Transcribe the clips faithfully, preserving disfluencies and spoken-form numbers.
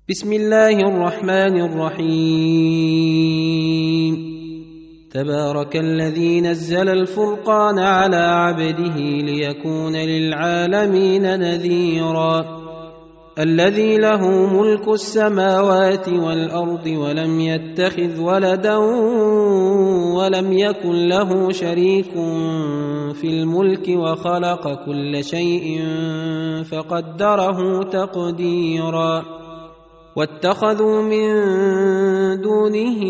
بسم الله الرحمن الرحيم. تبارك الذي نزل الفرقان على عبده ليكون للعالمين نذيرا. الذي له ملك السماوات والأرض ولم يتخذ ولدا ولم يكن له شريك في الملك وخلق كل شيء فقدره تقديرا. واتخذوا من دونه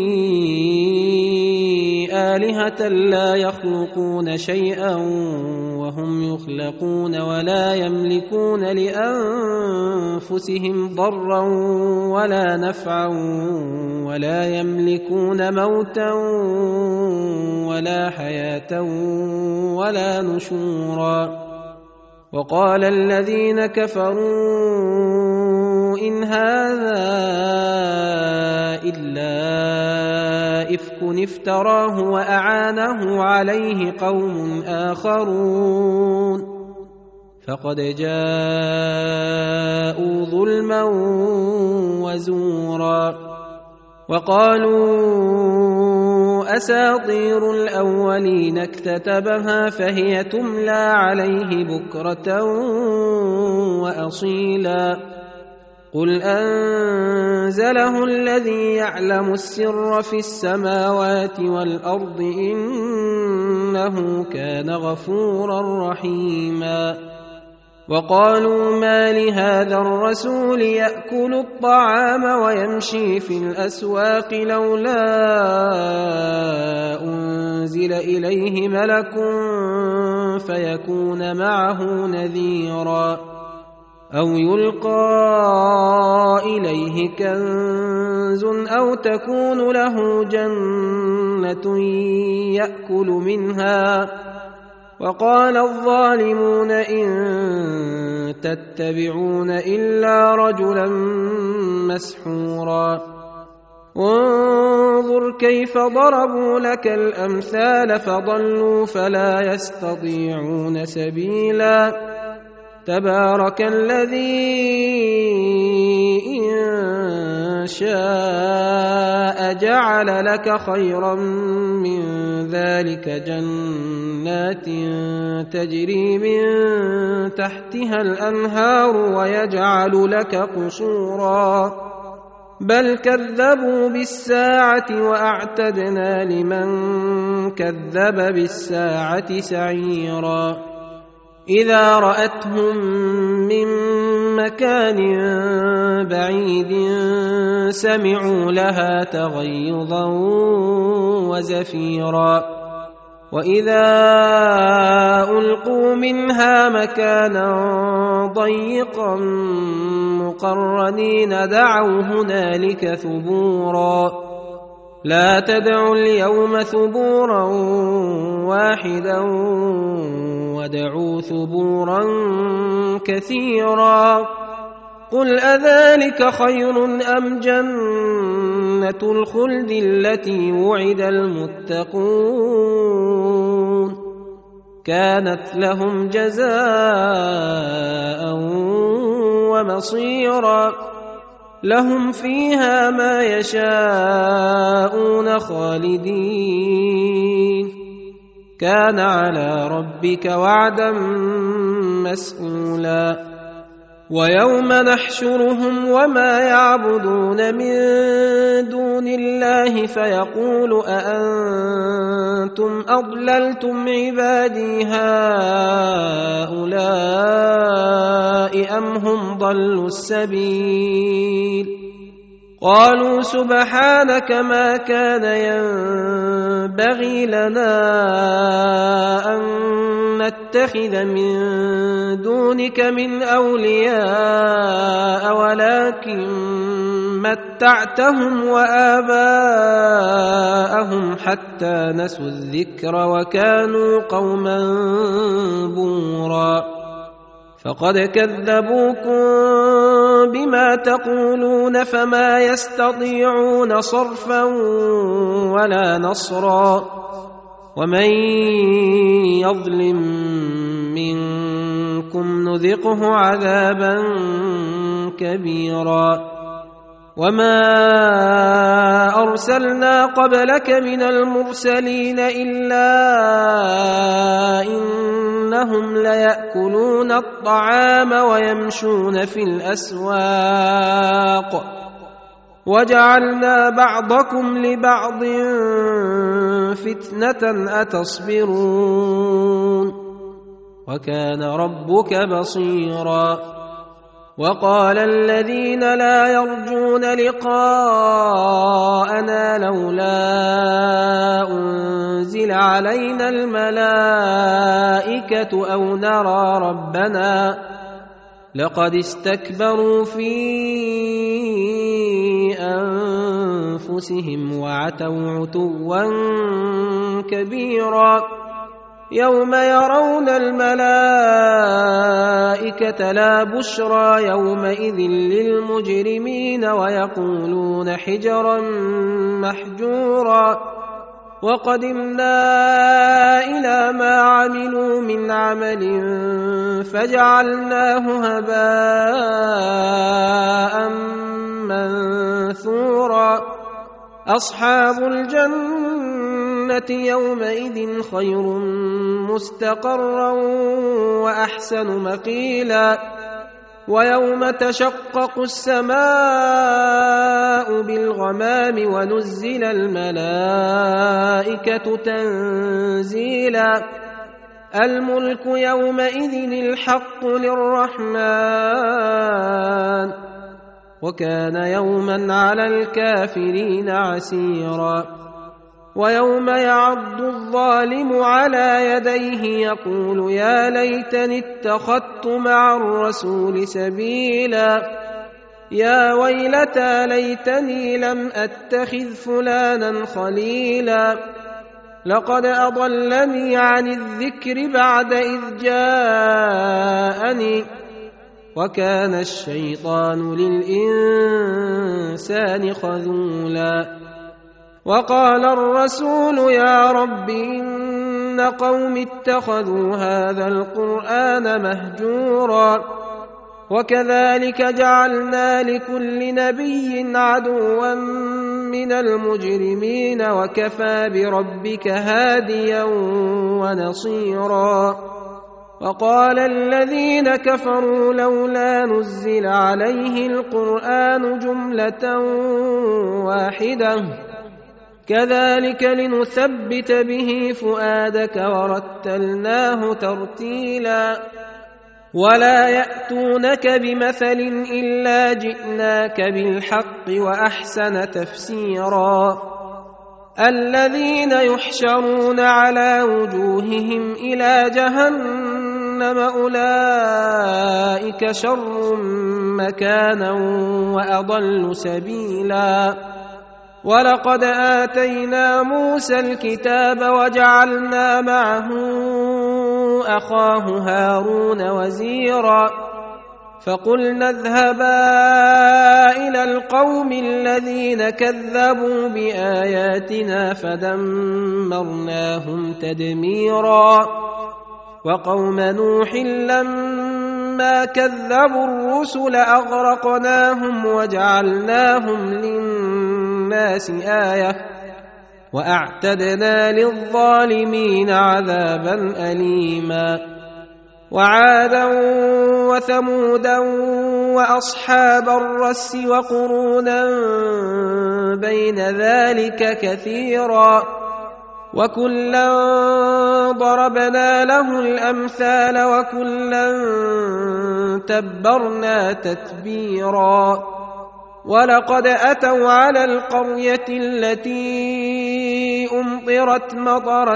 آلهة لا يخلقون شيئا وهم يخلقون ولا يملكون لأنفسهم ضرا ولا نفعا ولا يملكون موتا ولا حياة ولا نشورا. وقال الذين كفروا إن هذا إلا إفك افتراه وأعانه عليه قوم آخرون فقد جاءوا ظلما وزورا. وقالوا أساطير الأولين اكتتبها فهي تملى عليه بكرة وأصيلا. قل أنزله الذي يعلم السر في السماوات والأرض إنه كان غفورا رحيما. وقالوا ما لهذا الرسول يأكل الطعام ويمشي في الأسواق لولا أنزل إليه ملك فيكون معه نذيرا أو يلقى إليه كنز أو تكون له جنة يأكل منها. وقال الظالمون إن تتبعون إلا رجلا مسحورا. وانظر كيف ضربوا لك الأمثال فضلوا فلا يستطيعون سبيلا. تبارك الذي إن شاء جعل لك خيرا من ذلك جنات تجري من تحتها الأنهار ويجعل لك قصورا بل كذبوا بالساعة وأعتدنا لمن كذب بالساعة سعيرا. إذا رأتهم من مكان بعيد سمعوا لها تغيظا وزفيرا. وإذا ألقوا منها مكانا ضيقا مقرنين دعوا هنالك ثبورا. لا تدعوا اليوم ثبورا واحدا ودعوا ثبورا كثيرا. قل أذلك خير أم جنة الخلد التي وعد المتقون كانت لهم جزاء ومصيرا. لهم فيها ما يشاءون خالدين كان على ربك وعدا مسئولا. ويوم نحشرهم وما يعبدون من دون الله فيقول أأنتم أضللتم عبادي هؤلاء أم هم ضلوا السبيل. قالوا سبحانك ما كان ينبغي لنا أن نتخذ من دونك من أولياء ولكن متعتهم وآباءهم حتى نسوا الذكر وكانوا قوما بورا. فقد كذبوكم بما تقولون فما يستطيعون صرفا ولا نصرا. ومن يظلم منكم نذقه عذابا كبيرا. وما أرسلنا قبلك من المرسلين إلا إنهم ليأكلون الطعام ويمشون في الأسواق وجعلنا بعضكم لبعض فتنة أتصبرون وكان ربك بصيرا وقال الذين لا يرجون لقاءنا لولا أنزل علينا الملائكة أو نرى ربنا لقد استكبروا في أنفسهم وعتوا عتوا كبيرا يوم يرون الملائكة لا بشرى يومئذ للمجرمين ويقولون حجرا محجورا وقدمنا إلى ما عملوا من عمل فجعلناه هباء منثورا أصحاب الجنة يومئذ خير مستقرا وأحسن مقيلا ويوم تشقق السماء بالغمام ونزل الملائكة تنزيلا الملك يومئذ الحق للرحمن وكان يوما على الكافرين عسيرا ويوم يعض الظالم على يديه يقول يا ليتني اتخذت مع الرسول سبيلا يا ويلتى ليتني لم أتخذ فلانا خليلا لقد أضلني عن الذكر بعد إذ جاءني وكان الشيطان للإنسان خذولا وقال الرسول يا رب إن قوم اتخذوا هذا القرآن مهجورا وكذلك جعلنا لكل نبي عدوا من المجرمين وكفى بربك هاديا ونصيرا وقال الذين كفروا لولا نزل عليه القرآن جملة واحدة كذلك لنثبت به فؤادك ورتلناه ترتيلا ولا يأتونك بمثل إلا جئناك بالحق وأحسن تفسيرا الذين يحشرون على وجوههم إلى جهنم أولئك شر مكانا وأضل سبيلا ولقد آتينا موسى الكتاب وجعلنا معه أخاه هارون وزيرا فقلنا اذهبا إلى القوم الذين كذبوا بآياتنا فدمرناهم تدميرا وقوم نوح لما كذبوا الرسل أغرقناهم وجعلناهم للناس آية وأعتدنا للظالمين عذابا أليما وعادا وثمودا وأصحاب الرس وقرونا بين ذلك كثيرا وكلا ضربنا له الأمثال وكلا تبرنا تتبيرا ولقد أتوا على القرية التي أمطرت مطر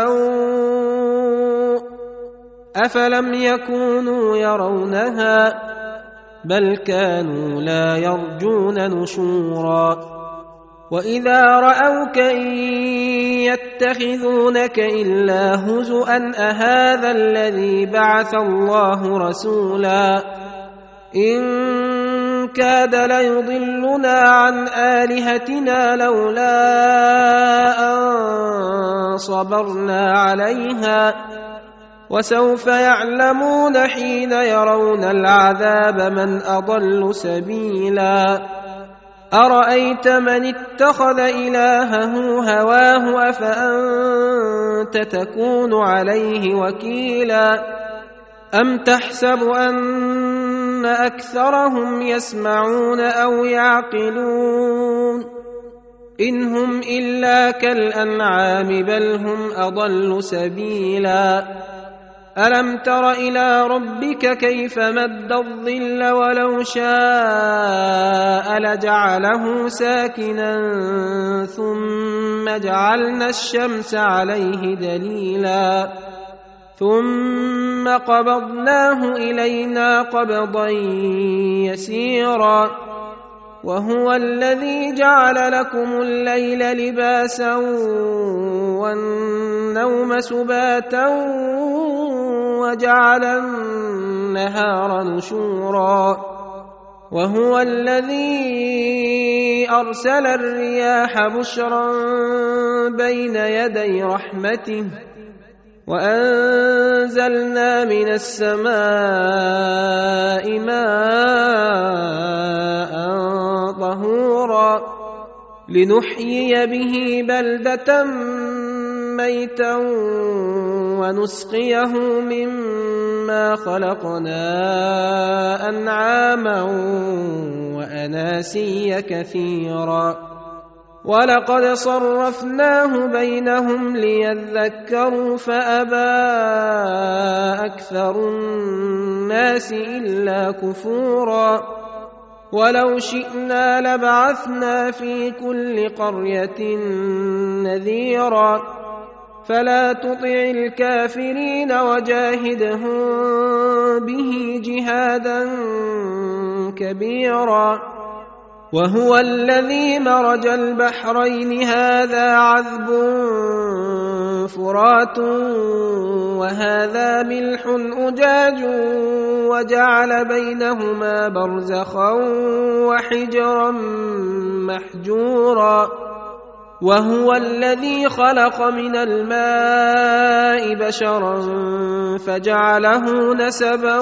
السوء أفلم يكونوا يرونها بل كانوا لا يرجون نشورا وإذا رأوك إن يتخذونك إلا هزؤا أهذا الذي بعث الله رسولا إن كاد ليضلنا عن آلهتنا لولا أن صبرنا عليها وسوف يعلمون حين يرون العذاب من أضل سبيلا أرأيت من اتخذ إلهه هواه أفأنت تكون عليه وكيلا أم تحسب أن أكثرهم يسمعون أو يعقلون إن هم إلا كالأنعام بل هم أضل سبيلا ألم تر إلى ربك كيف مد الظل ولو شاء لجعله ساكنا ثم جعلنا الشمس عليه دليلا ثم قبضناه إلينا قبضا يسيرا وهو الذي جعل لكم الليل لباسا والنوم سباتا وجعل النهار نشورا وهو الذي أرسل الرياح بشرا بين يدي رحمته وأنزلنا من السماء ماء طهورا لنحيي به بلدة ميتا ونسقيه مما خلقنا أنعاما وأناسيا كثيرا ولقد صرفناه بينهم ليذكروا فأبى أكثر الناس إلا كفورا ولو شئنا لبعثنا في كل قرية نذيرا فلا تطع الكافرين وجاهدهم به جهادا كبيرا وهو الذي مرج البحرين هذا عذب فرات وهذا ملح أجاج وجعل بينهما برزخا وحجرا محجورا وهو الذي خلق من الماء بشرا فجعله نسبا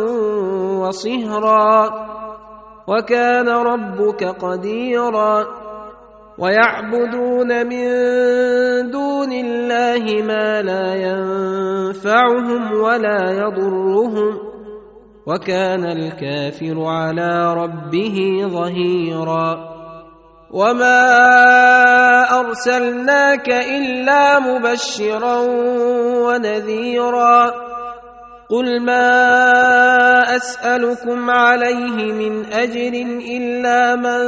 وصهرا وكان ربك قديرا ويعبدون من دون الله ما لا ينفعهم ولا يضرهم وكان الكافر على ربه ظهيرا وما أرسلناك إلا مبشرا ونذيرا قل ما أسألكم عليه من أجر إلا من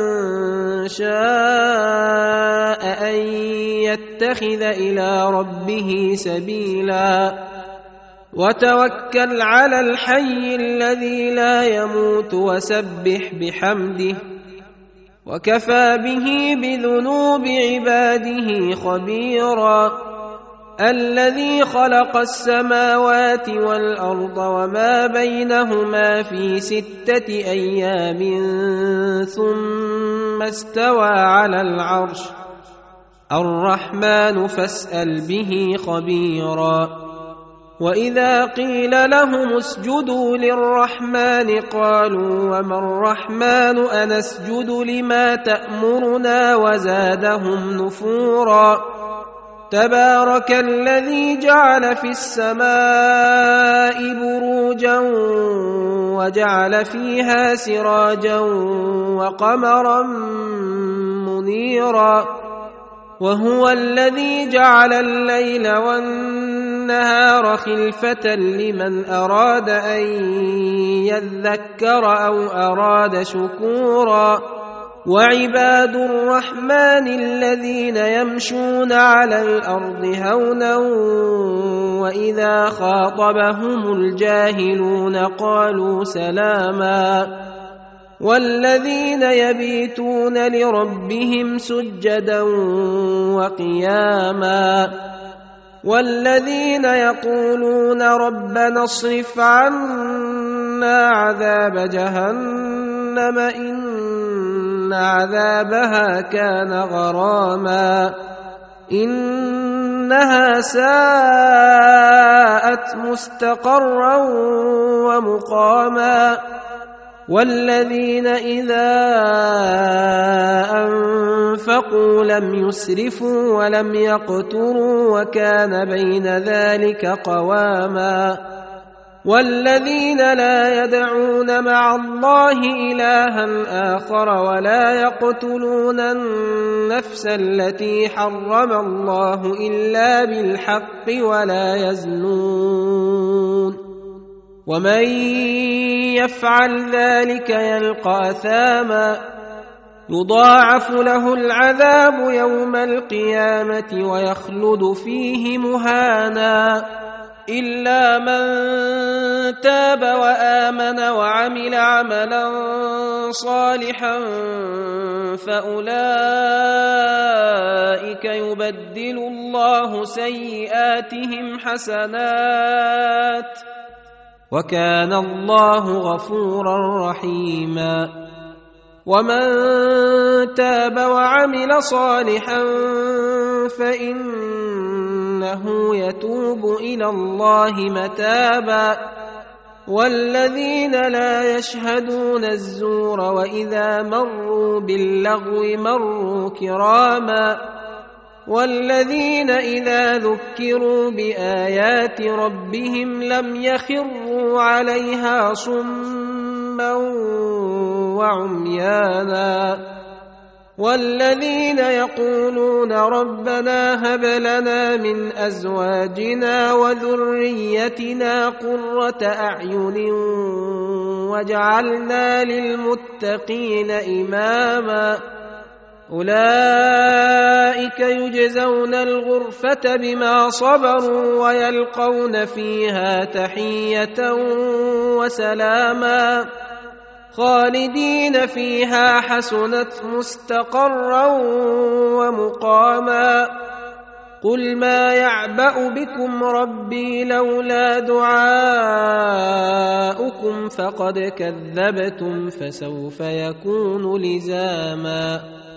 شاء أن يتخذ إلى ربه سبيلا وتوكل على الحي الذي لا يموت وسبح بحمده وكفى به بذنوب عباده خبيرا الذي خلق السماوات والأرض وما بينهما في ستة أيام ثم استوى على العرش الرحمن فاسأل به خبيرا وإذا قيل لهم اسجدوا للرحمن قالوا وما الرحمن أنسجد لما تأمرنا وزادهم نفورا تبارك الذي جعل في السماء بروجا وجعل فيها سراجا وقمرا منيرا وهو الذي جعل الليل والنهار خلفة لمن أراد أن يذكر أو أراد شكورا وعباد الرحمن الذين يمشون على الأرض هونا وإذا خاطبهم الجاهلون قالوا سلاما والذين يبيتون لربهم سجدا وقياما والذين يقولون ربنا اصرف عنا عذاب جهنم إن عذابها كان غراما إنها ساءت مستقرا ومقاما والذين إذا أنفقوا لم يسرفوا ولم يقتروا وكان بين ذلك قواما والذين لا يدعون مع الله إلها آخر ولا يقتلون النفس التي حرم الله إلا بالحق ولا يزنون ومن يفعل ذلك يلقى أثاما يضاعف له العذاب يوم القيامة ويخلد فيه مهانا إلا من تاب وآمن وعمل عملا صالحا فأولئك يبدل الله سيئاتهم حسنات وكان الله غفورا رحيما ومن تاب وعمل صالحا فإنه يتوب إلى الله متابا والذين لا يشهدون الزور وإذا مروا باللغو مروا كراما والذين إذا ذكروا بآيات ربهم لم يخروا عليها صما وعميانا والذين يقولون ربنا هب لنا من أزواجنا وذريتنا قرة أعين واجعلنا للمتقين إماما أولئك يجزون الغرفة بما صبروا ويلقون فيها تحية وسلاما خالدين فيها حسنت مستقرا ومقاما قل ما يعبأ بكم ربي لولا دعاؤكم فقد كذبتم فسوف يكون لزاما